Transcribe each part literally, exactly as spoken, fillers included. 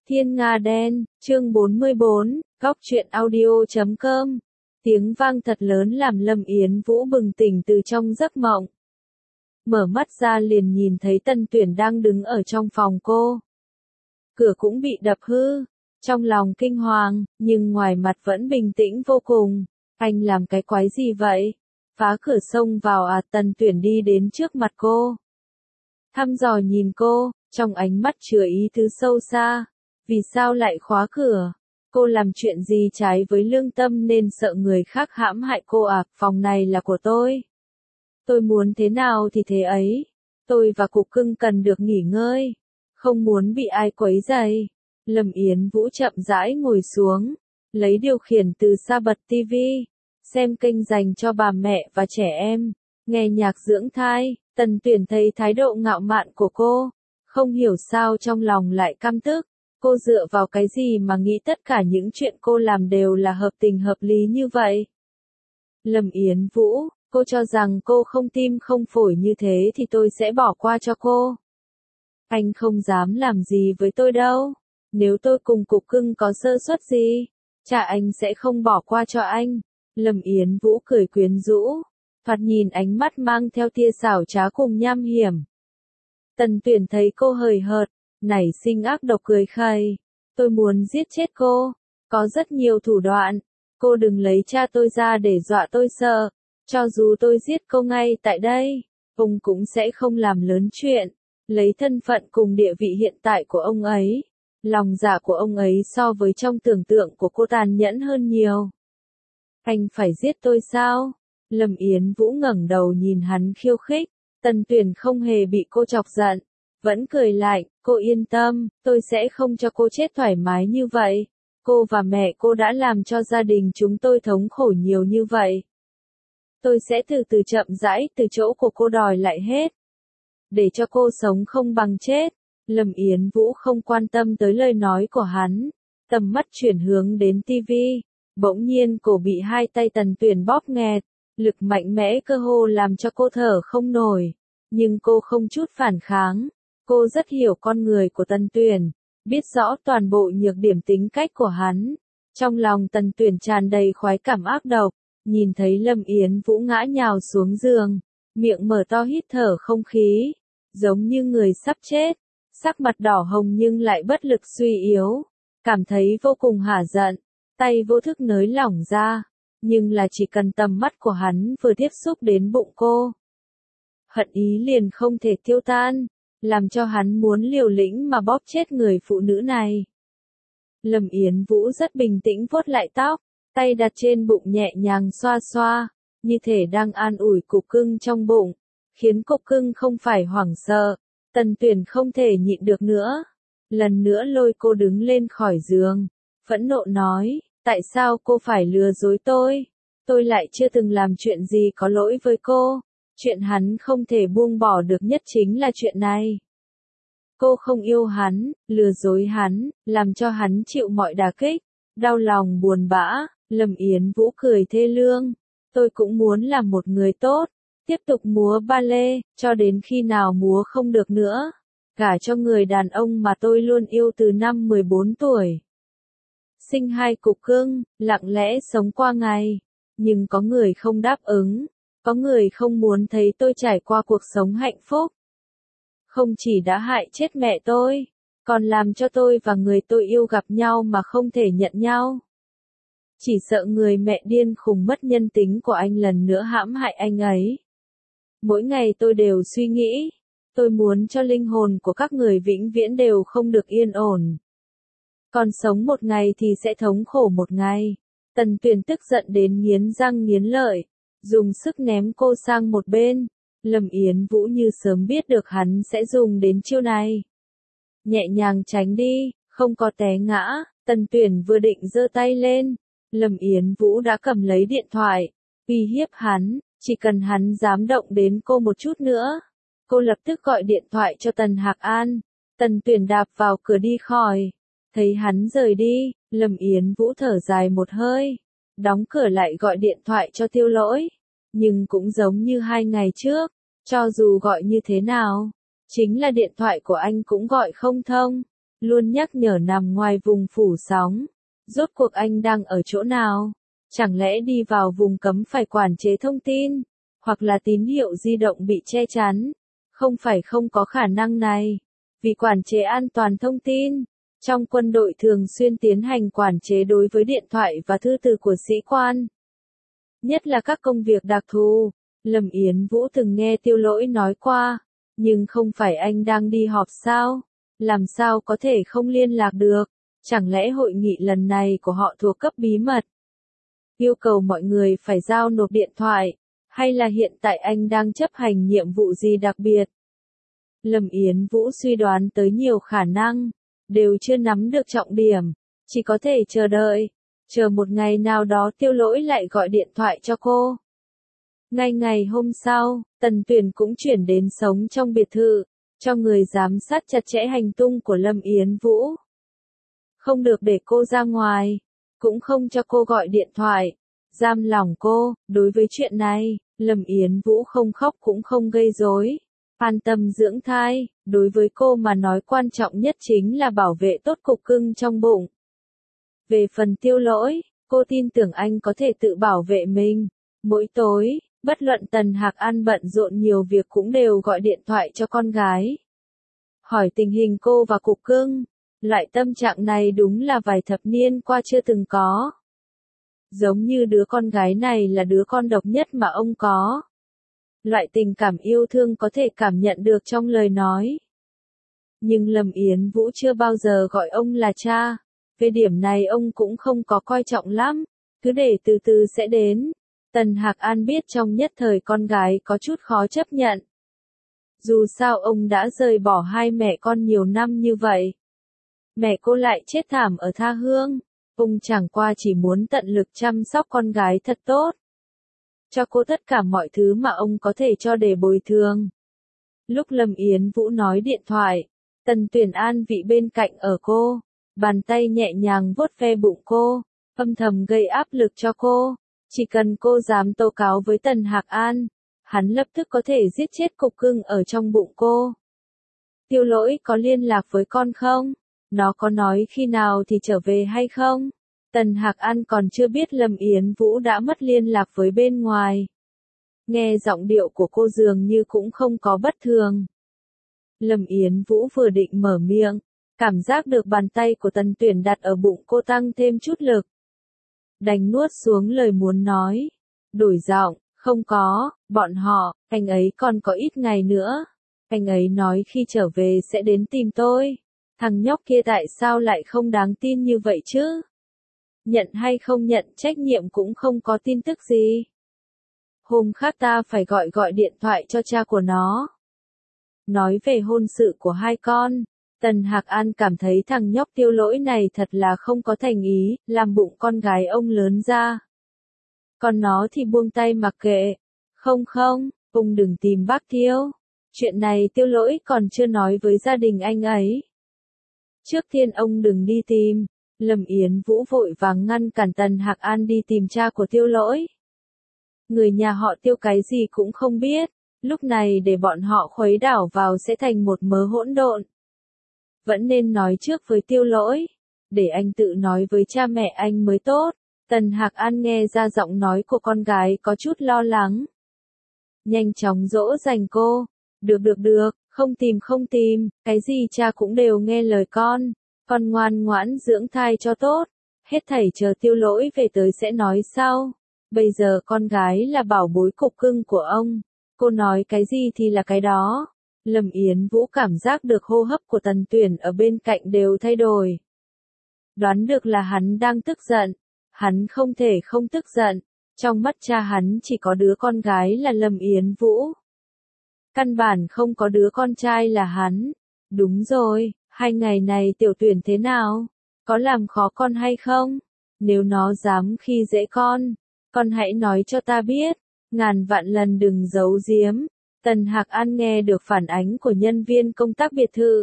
Thiên Nga Đen, chương bốn mươi bốn, góc truyện audio chấm com. Tiếng vang thật lớn làm Lâm Yến Vũ bừng tỉnh từ trong giấc mộng. Mở mắt ra liền nhìn thấy Tân Tuyển đang đứng ở trong phòng cô. Cửa cũng bị đập hư, trong lòng kinh hoàng, nhưng ngoài mặt vẫn bình tĩnh vô cùng. Anh làm cái quái gì vậy? Phá cửa xông vào à? Tân Tuyển đi đến trước mặt cô. Thăm dò nhìn cô, trong ánh mắt chứa ý tứ sâu xa. Vì sao lại khóa cửa? Cô làm chuyện gì trái với lương tâm nên sợ người khác hãm hại cô à? Phòng này là của tôi. Tôi muốn thế nào thì thế ấy. Tôi và Cục Cưng cần được nghỉ ngơi. Không muốn bị ai quấy rầy. Lâm Yến Vũ chậm rãi ngồi xuống. Lấy điều khiển từ xa bật tivi. Xem kênh dành cho bà mẹ và trẻ em. Nghe nhạc dưỡng thai. Tân Tuyển thấy thái độ ngạo mạn của cô. Không hiểu sao trong lòng lại căm tức. Cô dựa vào cái gì mà nghĩ tất cả những chuyện cô làm đều là hợp tình hợp lý như vậy? Lâm Yến Vũ, cô cho rằng cô không tim không phổi như thế thì tôi sẽ bỏ qua cho cô. Anh không dám làm gì với tôi đâu. Nếu tôi cùng Cục Cưng có sơ suất gì, cha anh sẽ không bỏ qua cho anh. Lâm Yến Vũ cười quyến rũ, thoạt nhìn ánh mắt mang theo tia xảo trá cùng nham hiểm. Tân Tuyển thấy cô hời hợt, nảy sinh ác độc cười khẩy. Tôi muốn giết chết cô. Có rất nhiều thủ đoạn. Cô đừng lấy cha tôi ra để dọa tôi sợ. Cho dù tôi giết cô ngay tại đây, ông cũng sẽ không làm lớn chuyện. Lấy thân phận cùng địa vị hiện tại của ông ấy, lòng dạ của ông ấy so với trong tưởng tượng của cô tàn nhẫn hơn nhiều. Anh phải giết tôi sao? Lâm Yến Vũ ngẩng đầu nhìn hắn khiêu khích. Tân Tuyển không hề bị cô chọc giận. Vẫn cười lại, cô yên tâm, tôi sẽ không cho cô chết thoải mái như vậy. Cô và mẹ cô đã làm cho gia đình chúng tôi thống khổ nhiều như vậy. Tôi sẽ từ từ chậm rãi từ chỗ của cô đòi lại hết. Để cho cô sống không bằng chết. Lâm Yến Vũ không quan tâm tới lời nói của hắn. Tầm mắt chuyển hướng đến tivi. Bỗng nhiên cổ bị hai tay Tân Tuyển bóp nghẹt. Lực mạnh mẽ cơ hồ làm cho cô thở không nổi. Nhưng cô không chút phản kháng. Cô rất hiểu con người của Tân Tuyển, biết rõ toàn bộ nhược điểm tính cách của hắn. Trong lòng Tân Tuyển tràn đầy khoái cảm ác độc, nhìn thấy Lâm Yến Vũ ngã nhào xuống giường, miệng mở to hít thở không khí, giống như người sắp chết, sắc mặt đỏ hồng nhưng lại bất lực suy yếu, cảm thấy vô cùng hả giận, tay vô thức nới lỏng ra, nhưng là chỉ cần tầm mắt của hắn vừa tiếp xúc đến bụng cô. Hận ý liền không thể tiêu tan. Làm cho hắn muốn liều lĩnh mà bóp chết người phụ nữ này. Lâm Yến Vũ rất bình tĩnh vuốt lại tóc, tay đặt trên bụng nhẹ nhàng xoa xoa, như thể đang an ủi Cục Cưng trong bụng, khiến Cục Cưng không phải hoảng sợ. Tân Tuyển không thể nhịn được nữa, lần nữa lôi cô đứng lên khỏi giường, phẫn nộ nói, tại sao cô phải lừa dối tôi? Tôi lại chưa từng làm chuyện gì có lỗi với cô. Chuyện hắn không thể buông bỏ được nhất chính là chuyện này. Cô không yêu hắn, lừa dối hắn, làm cho hắn chịu mọi đả kích, đau lòng buồn bã. Lâm Yến Vũ cười thê lương. Tôi cũng muốn là một người tốt, tiếp tục múa ba lê, cho đến khi nào múa không được nữa. Gả cho người đàn ông mà tôi luôn yêu từ năm mười bốn tuổi. Sinh hai Cục Cưng, lặng lẽ sống qua ngày. Nhưng có người không đáp ứng. Có người không muốn thấy tôi trải qua cuộc sống hạnh phúc. Không chỉ đã hại chết mẹ tôi, còn làm cho tôi và người tôi yêu gặp nhau mà không thể nhận nhau. Chỉ sợ người mẹ điên khùng mất nhân tính của anh lần nữa hãm hại anh ấy. Mỗi ngày tôi đều suy nghĩ, tôi muốn cho linh hồn của các người vĩnh viễn đều không được yên ổn. Còn sống một ngày thì sẽ thống khổ một ngày. Tân Tuyển tức giận đến nghiến răng nghiến lợi. Dùng sức ném cô sang một bên. Lâm Yến Vũ như sớm biết được hắn sẽ dùng đến chiêu này. Nhẹ nhàng tránh đi, không có té ngã. Tân Tuyển vừa định giơ tay lên. Lâm Yến Vũ đã cầm lấy điện thoại. Uy hiếp hắn, chỉ cần hắn dám động đến cô một chút nữa. Cô lập tức gọi điện thoại cho Tần Hạc An. Tân Tuyển đạp vào cửa đi khỏi. Thấy hắn rời đi, Lâm Yến Vũ thở dài một hơi. Đóng cửa lại gọi điện thoại cho Tiêu Lỗi. Nhưng cũng giống như hai ngày trước, cho dù gọi như thế nào, chính là điện thoại của anh cũng gọi không thông. luôn nhắc nhở nằm ngoài vùng phủ sóng. Rốt cuộc anh đang ở chỗ nào? Chẳng lẽ đi vào vùng cấm phải quản chế thông tin? Hoặc là tín hiệu di động bị che chắn? Không phải không có khả năng này. Vì quản chế an toàn thông tin, trong quân đội thường xuyên tiến hành quản chế đối với điện thoại và thư từ của sĩ quan. Nhất là các công việc đặc thù, Lâm Yến Vũ từng nghe Tiêu Lỗi nói qua, nhưng không phải anh đang đi họp sao? Làm sao có thể không liên lạc được? Chẳng lẽ hội nghị lần này của họ thuộc cấp bí mật? Yêu cầu mọi người phải giao nộp điện thoại, hay là hiện tại anh đang chấp hành nhiệm vụ gì đặc biệt? Lâm Yến Vũ suy đoán tới nhiều khả năng, đều chưa nắm được trọng điểm, chỉ có thể chờ đợi, chờ một ngày nào đó Tiêu Lỗi lại gọi điện thoại cho cô. Ngay ngày hôm sau, Tần Tuyển cũng chuyển đến sống trong biệt thự, cho người giám sát chặt chẽ hành tung của Lâm Yến Vũ. Không được để cô ra ngoài, cũng không cho cô gọi điện thoại, giam lỏng cô. Đối với chuyện này, Lâm Yến Vũ không khóc cũng không gây rối, an tâm dưỡng thai. Đối với cô mà nói quan trọng nhất chính là bảo vệ tốt cục cưng trong bụng. Về phần Tiêu Lỗi, cô tin tưởng anh có thể tự bảo vệ mình. Mỗi tối, bất luận Tần Hạc An bận rộn nhiều việc cũng đều gọi điện thoại cho con gái, hỏi tình hình cô và cục cưng. Loại tâm trạng này đúng là vài thập niên qua chưa từng có. Giống như đứa con gái này là đứa con độc nhất mà ông có. Loại tình cảm yêu thương có thể cảm nhận được trong lời nói. Nhưng Lâm Yến Vũ chưa bao giờ gọi ông là cha. Về điểm này ông cũng không có coi trọng lắm. Cứ để từ từ sẽ đến. Tần Hạc An biết trong nhất thời con gái có chút khó chấp nhận. Dù sao ông đã rời bỏ hai mẹ con nhiều năm như vậy. Mẹ cô lại chết thảm ở tha hương. Ông chẳng qua chỉ muốn tận lực chăm sóc con gái thật tốt. Cho cô tất cả mọi thứ mà ông có thể cho để bồi thường. Lúc Lâm Yến Vũ nói điện thoại, Tần Tuyển an vị bên cạnh ở cô. Bàn tay nhẹ nhàng vuốt ve bụng cô, âm thầm gây áp lực cho cô. Chỉ cần cô dám tố cáo với Tần Hạc An, hắn lập tức có thể giết chết cục cưng ở trong bụng cô. Tiêu Lỗi có liên lạc với con không? Nó có nói khi nào thì trở về hay không? Tần Hạc An còn chưa biết Lâm Yến Vũ đã mất liên lạc với bên ngoài. Nghe giọng điệu của cô dường như cũng không có bất thường. Lâm Yến Vũ vừa định mở miệng, cảm giác được bàn tay của Tần Tuyển đặt ở bụng cô tăng thêm chút lực. Đành nuốt xuống lời muốn nói. Đổi giọng, không có, bọn họ, anh ấy còn có ít ngày nữa. Anh ấy nói khi trở về sẽ đến tìm tôi. Thằng nhóc kia tại sao lại không đáng tin như vậy chứ? Nhận hay không nhận trách nhiệm cũng không có tin tức gì. Hôm khác ta phải gọi gọi điện thoại cho cha của nó. Nói về hôn sự của hai con, Tần Hạc An cảm thấy thằng nhóc Tiêu Lỗi này thật là không có thành ý, làm bụng con gái ông lớn ra. Còn nó thì buông tay mặc kệ. Không không, ông đừng tìm bác Tiêu. Chuyện này Tiêu Lỗi còn chưa nói với gia đình anh ấy. Trước tiên ông đừng đi tìm. Lâm Yến Vũ vội vàng ngăn cản Tần Hạc An đi tìm cha của Tiêu Lỗi. Người nhà họ Tiêu cái gì cũng không biết, lúc này để bọn họ khuấy đảo vào sẽ thành một mớ hỗn độn. Vẫn nên nói trước với Tiêu Lỗi, để anh tự nói với cha mẹ anh mới tốt. Tần Hạc An nghe ra giọng nói của con gái có chút lo lắng. Nhanh chóng dỗ dành cô. Được được được, không tìm không tìm, cái gì cha cũng đều nghe lời con. Con ngoan ngoãn dưỡng thai cho tốt. Hết thảy chờ Tiêu Lỗi về tới sẽ nói sau. Bây giờ con gái là bảo bối cục cưng của ông. Cô nói cái gì thì là cái đó. Lâm Yến Vũ cảm giác được hô hấp của Tần Tuyển ở bên cạnh đều thay đổi. Đoán được là hắn đang tức giận. Hắn không thể không tức giận. Trong mắt cha hắn chỉ có đứa con gái là Lâm Yến Vũ. Căn bản không có đứa con trai là hắn. Đúng rồi, hai ngày này Tiểu Tuyển thế nào? Có làm khó con hay không? Nếu nó dám khi dễ con, con hãy nói cho ta biết. Ngàn vạn lần đừng giấu giếm. Tần Hạc An nghe được phản ánh của nhân viên công tác biệt thự.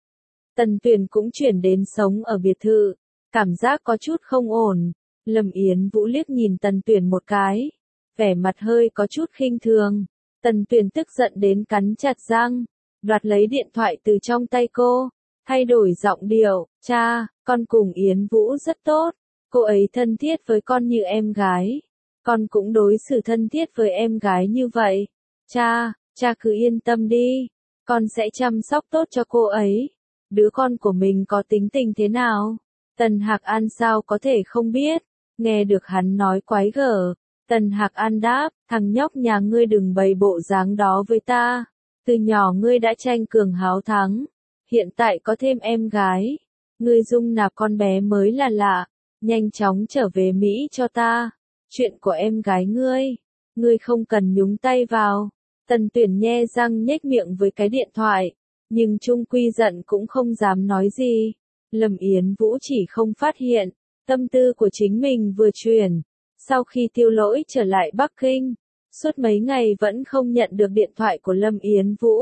Tần Tuyển cũng chuyển đến sống ở biệt thự. Cảm giác có chút không ổn. Lâm Yến Vũ liếc nhìn Tần Tuyển một cái. Vẻ mặt hơi có chút khinh thường. Tần Tuyển tức giận đến cắn chặt răng. Đoạt lấy điện thoại từ trong tay cô. thay đổi giọng điệu, cha, con cùng Yến Vũ rất tốt, cô ấy thân thiết với con như em gái, con cũng đối xử thân thiết với em gái như vậy. Cha, cha cứ yên tâm đi, con sẽ chăm sóc tốt cho cô ấy. Đứa con của mình có tính tình thế nào? Tần Hạc An sao có thể không biết, nghe được hắn nói quái gở. Tần Hạc An đáp, thằng nhóc nhà ngươi đừng bày bộ dáng đó với ta. Từ nhỏ ngươi đã tranh cường háo thắng, hiện tại có thêm em gái. Ngươi dung nạp con bé mới là lạ, nhanh chóng trở về Mỹ cho ta. Chuyện của em gái ngươi, ngươi không cần nhúng tay vào. Tần Tuyển nhe răng nhếch miệng với cái điện thoại, nhưng trung quy giận cũng không dám nói gì. Lâm Yến Vũ chỉ không phát hiện, tâm tư của chính mình vừa chuyển. Sau khi Tiêu Lỗi trở lại Bắc Kinh, suốt mấy ngày vẫn không nhận được điện thoại của Lâm Yến Vũ.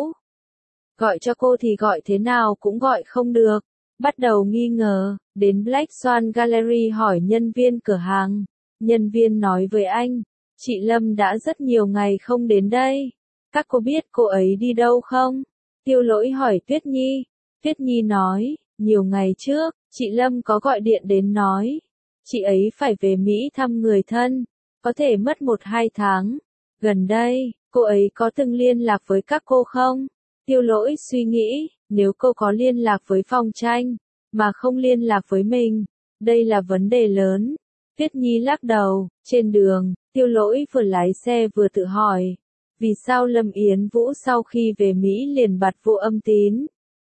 Gọi cho cô thì gọi thế nào cũng gọi không được. Bắt đầu nghi ngờ, đến Black Swan Gallery hỏi nhân viên cửa hàng. Nhân viên nói với anh, chị Lâm đã rất nhiều ngày không đến đây. Các cô biết cô ấy đi đâu không? Tiêu Lỗi hỏi Tuyết Nhi. Tuyết Nhi nói, nhiều ngày trước, chị Lâm có gọi điện đến nói. Chị ấy phải về Mỹ thăm người thân, có thể mất một hai tháng. Gần đây, cô ấy có từng liên lạc với các cô không? Tiêu Lỗi suy nghĩ, nếu cô có liên lạc với Phong Tranh, mà không liên lạc với mình, đây là vấn đề lớn. Tuyết Nhi lắc đầu, trên đường, Tiêu Lỗi vừa lái xe vừa tự hỏi, vì sao Lâm Yến Vũ sau khi về Mỹ liền bặt vô âm tín?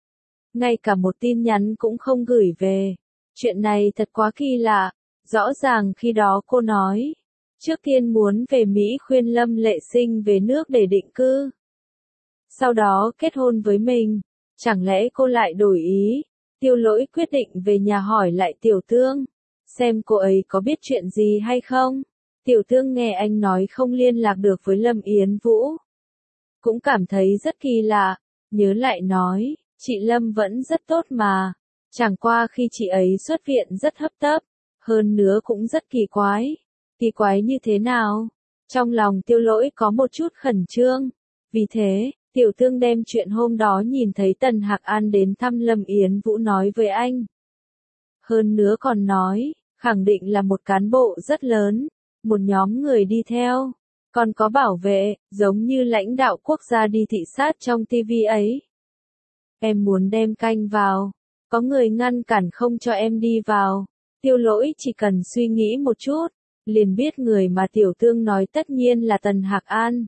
Ngay cả một tin nhắn cũng không gửi về. Chuyện này thật quá kỳ lạ. Rõ ràng khi đó cô nói, trước tiên muốn về Mỹ khuyên Lâm Lệ Sinh về nước để định cư. Sau đó kết hôn với mình, chẳng lẽ cô lại đổi ý? Tiêu Lỗi quyết định về nhà hỏi lại Tiểu Tương, xem cô ấy có biết chuyện gì hay không. Tiểu Tương nghe anh nói không liên lạc được với Lâm Yến Vũ, cũng cảm thấy rất kỳ lạ, nhớ lại nói, chị Lâm vẫn rất tốt mà, chẳng qua khi chị ấy xuất viện rất hấp tấp. Hơn nữa cũng rất kỳ quái. Kỳ quái như thế nào? Trong lòng Tiêu Lỗi có một chút khẩn trương. Vì thế, Tiểu Tương đem chuyện hôm đó nhìn thấy Tần Hạc An đến thăm Lâm Yến Vũ nói với anh. Hơn nữa còn nói, khẳng định là một cán bộ rất lớn, một nhóm người đi theo, còn có bảo vệ, giống như lãnh đạo quốc gia đi thị sát trong ti vi ấy. Em muốn đem canh vào, có người ngăn cản không cho em đi vào. Tiêu Lỗi chỉ cần suy nghĩ một chút, liền biết người mà Tiểu Tương nói tất nhiên là Tần Hạc An.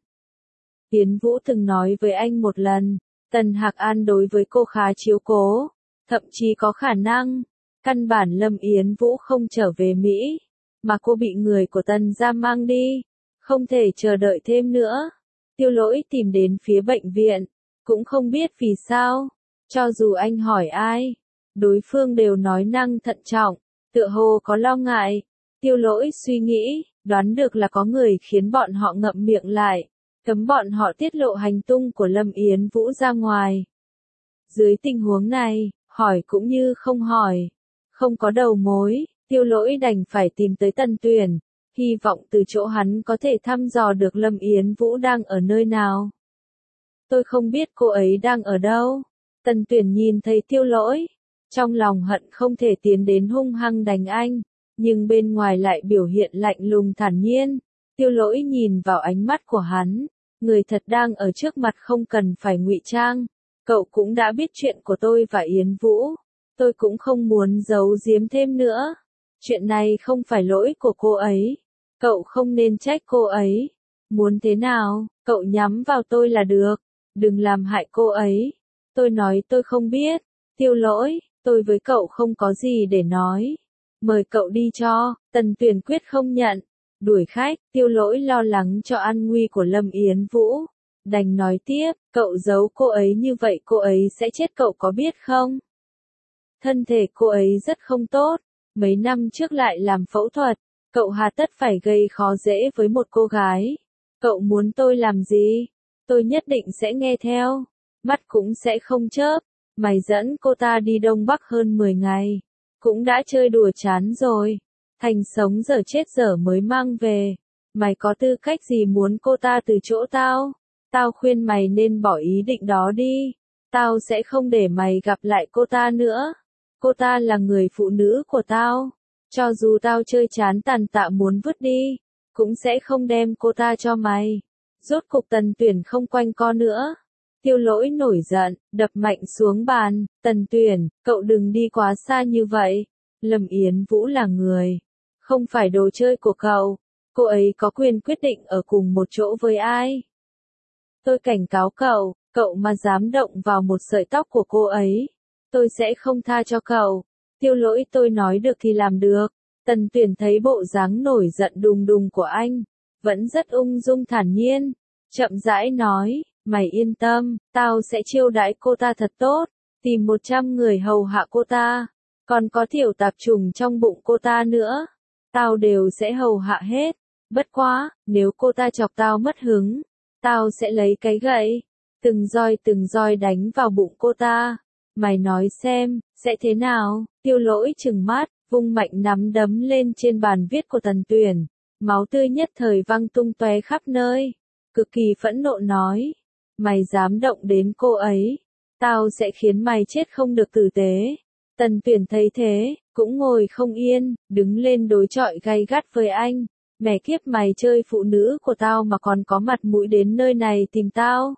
Yến Vũ từng nói với anh một lần, Tần Hạc An đối với cô khá chiếu cố, thậm chí có khả năng, căn bản Lâm Yến Vũ không trở về Mỹ, mà cô bị người của Tần gia mang đi, không thể chờ đợi thêm nữa. Tiêu Lỗi tìm đến phía bệnh viện, cũng không biết vì sao, cho dù anh hỏi ai, đối phương đều nói năng thận trọng. Tựa hồ có lo ngại. Tiêu Lỗi suy nghĩ, đoán được là có người khiến bọn họ ngậm miệng lại, cấm bọn họ tiết lộ hành tung của Lâm Yến Vũ ra ngoài. Dưới tình huống này, hỏi cũng như không hỏi, không có đầu mối, Tiêu Lỗi đành phải tìm tới Tần Tuyển, hy vọng từ chỗ hắn có thể thăm dò được Lâm Yến Vũ đang ở nơi nào. Tôi không biết cô ấy đang ở đâu. Tần Tuyển nhìn thấy Tiêu Lỗi, trong lòng hận không thể tiến đến hung hăng đánh anh, nhưng bên ngoài lại biểu hiện lạnh lùng thản nhiên. Tiêu Lỗi nhìn vào ánh mắt của hắn, người thật đang ở trước mặt không cần phải ngụy trang. Cậu cũng đã biết chuyện của tôi và Yến Vũ, tôi cũng không muốn giấu giếm thêm nữa. Chuyện này không phải lỗi của cô ấy, cậu không nên trách cô ấy. Muốn thế nào, cậu nhắm vào tôi là được, đừng làm hại cô ấy. Tôi nói tôi không biết. Tiêu Lỗi, tôi với cậu không có gì để nói. Mời cậu đi cho. Tần Tuyển quyết không nhận. Đuổi khách. Tiêu Lỗi lo lắng cho an nguy của Lâm Yến Vũ, đành nói tiếp, cậu giấu cô ấy như vậy cô ấy sẽ chết, cậu có biết không? Thân thể cô ấy rất không tốt, mấy năm trước lại làm phẫu thuật, cậu hà tất phải gây khó dễ với một cô gái. Cậu muốn tôi làm gì? Tôi nhất định sẽ nghe theo, mắt cũng sẽ không chớp. Mày dẫn cô ta đi Đông Bắc hơn mười ngày, cũng đã chơi đùa chán rồi, thành sống dở chết dở mới mang về. Mày có tư cách gì muốn cô ta từ chỗ tao? Tao khuyên mày nên bỏ ý định đó đi. Tao sẽ không để mày gặp lại cô ta nữa. Cô ta là người phụ nữ của tao. Cho dù tao chơi chán tàn tạ muốn vứt đi, cũng sẽ không đem cô ta cho mày. Rốt cục Tần Tuyển không quanh co nữa. Tiêu Lỗi nổi giận, đập mạnh xuống bàn. Tần Tuyển, cậu đừng đi quá xa như vậy. Lâm Yến Vũ là người, không phải đồ chơi của cậu. Cô ấy có quyền quyết định ở cùng một chỗ với ai. Tôi cảnh cáo cậu, cậu mà dám động vào một sợi tóc của cô ấy, tôi sẽ không tha cho cậu. Tiêu Lỗi, tôi nói được thì làm được. Tần Tuyển thấy bộ dáng nổi giận đùng đùng của anh, vẫn rất ung dung thản nhiên, chậm rãi nói, mày yên tâm, tao sẽ chiêu đãi cô ta thật tốt, tìm một trăm người hầu hạ cô ta, còn có tiểu tạp trùng trong bụng cô ta nữa, tao đều sẽ hầu hạ hết. Bất quá, nếu cô ta chọc tao mất hứng, tao sẽ lấy cái gậy, từng roi từng roi đánh vào bụng cô ta. Mày nói xem, sẽ thế nào? Tiêu Lỗi trừng mắt, vung mạnh nắm đấm lên trên bàn viết của Tần Tuyển. Máu tươi nhất thời văng tung tóe khắp nơi. Cực kỳ phẫn nộ nói. Mày dám động đến cô ấy, tao sẽ khiến mày chết không được tử tế. Tần Tuyển thấy thế, cũng ngồi không yên, đứng lên đối chọi gay gắt với anh. Mẹ kiếp, mày chơi phụ nữ của tao mà còn có mặt mũi đến nơi này tìm tao.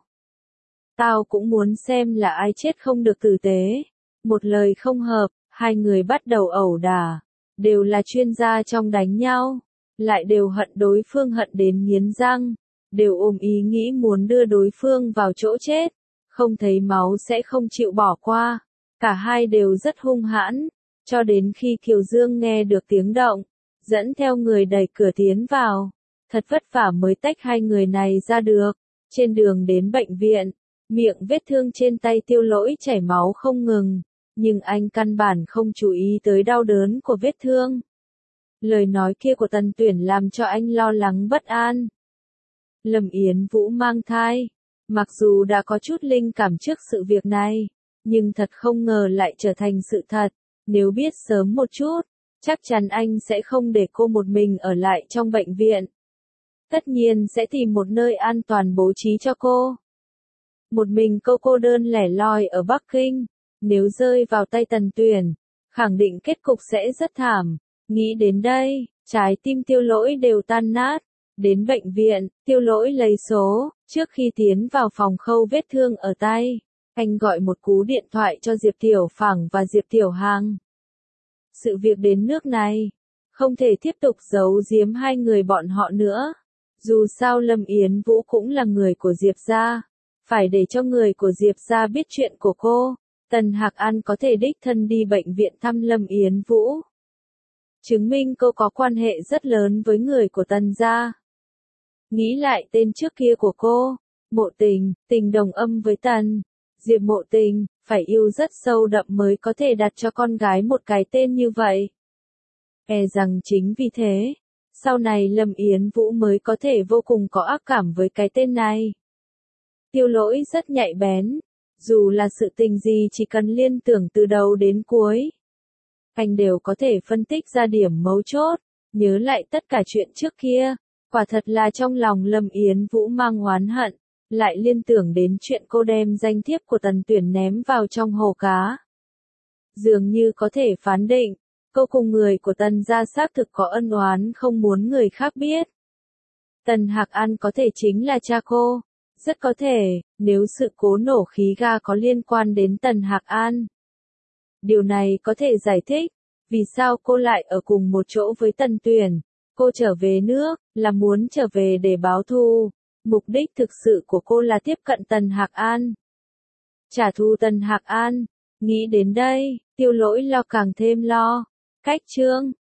Tao cũng muốn xem là ai chết không được tử tế. Một lời không hợp, hai người bắt đầu ẩu đả. Đều là chuyên gia trong đánh nhau. Lại đều hận đối phương hận đến nghiến răng. Đều ôm ý nghĩ muốn đưa đối phương vào chỗ chết. Không thấy máu sẽ không chịu bỏ qua. Cả hai đều rất hung hãn. Cho đến khi Kiều Dương nghe được tiếng động, dẫn theo người đẩy cửa tiến vào. Thật vất vả mới tách hai người này ra được. Trên đường đến bệnh viện, miệng vết thương trên tay Tiêu Lỗi chảy máu không ngừng, nhưng anh căn bản không chú ý tới đau đớn của vết thương. Lời nói kia của Tần Tuyển làm cho anh lo lắng bất an. Lâm Yến Vũ mang thai, mặc dù đã có chút linh cảm trước sự việc này, nhưng thật không ngờ lại trở thành sự thật. Nếu biết sớm một chút, chắc chắn anh sẽ không để cô một mình ở lại trong bệnh viện. Tất nhiên sẽ tìm một nơi an toàn bố trí cho cô. Một mình cô cô đơn lẻ loi ở Bắc Kinh, nếu rơi vào tay Tần Tuyển, khẳng định kết cục sẽ rất thảm. Nghĩ đến đây, trái tim Tiêu Lỗi đều tan nát. Đến bệnh viện, Tiêu Lỗi lấy số, trước khi tiến vào phòng khâu vết thương ở tay, anh gọi một cú điện thoại cho Diệp Tiểu Phẳng và Diệp Tiểu Hằng. Sự việc đến nước này, không thể tiếp tục giấu giếm hai người bọn họ nữa. Dù sao Lâm Yến Vũ cũng là người của Diệp gia, phải để cho người của Diệp gia biết chuyện của cô. Tần Hạc An có thể đích thân đi bệnh viện thăm Lâm Yến Vũ, chứng minh cô có quan hệ rất lớn với người của Tần gia. Nghĩ lại tên trước kia của cô, Mộ Tình, tình đồng âm với Tần, Diệp Mộ Tình, phải yêu rất sâu đậm mới có thể đặt cho con gái một cái tên như vậy. E rằng chính vì thế, sau này Lâm Yến Vũ mới có thể vô cùng có ác cảm với cái tên này. Tiêu Lỗi rất nhạy bén, dù là sự tình gì chỉ cần liên tưởng từ đầu đến cuối, anh đều có thể phân tích ra điểm mấu chốt, nhớ lại tất cả chuyện trước kia. Quả thật là trong lòng Lâm Yến Vũ mang oán hận, lại liên tưởng đến chuyện cô đem danh thiếp của Tần Tuyển ném vào trong hồ cá. Dường như có thể phán định, cô cùng người của Tần gia xác thực có ân oán không muốn người khác biết. Tần Hạc An có thể chính là cha cô, rất có thể, nếu sự cố nổ khí ga có liên quan đến Tần Hạc An. Điều này có thể giải thích, vì sao cô lại ở cùng một chỗ với Tần Tuyển. Cô trở về nước, là muốn trở về để báo thù. Mục đích thực sự của cô là tiếp cận Tần Hạc An, trả thù Tần Hạc An. Nghĩ đến đây, Tiêu Lỗi lo càng thêm lo. Cách chương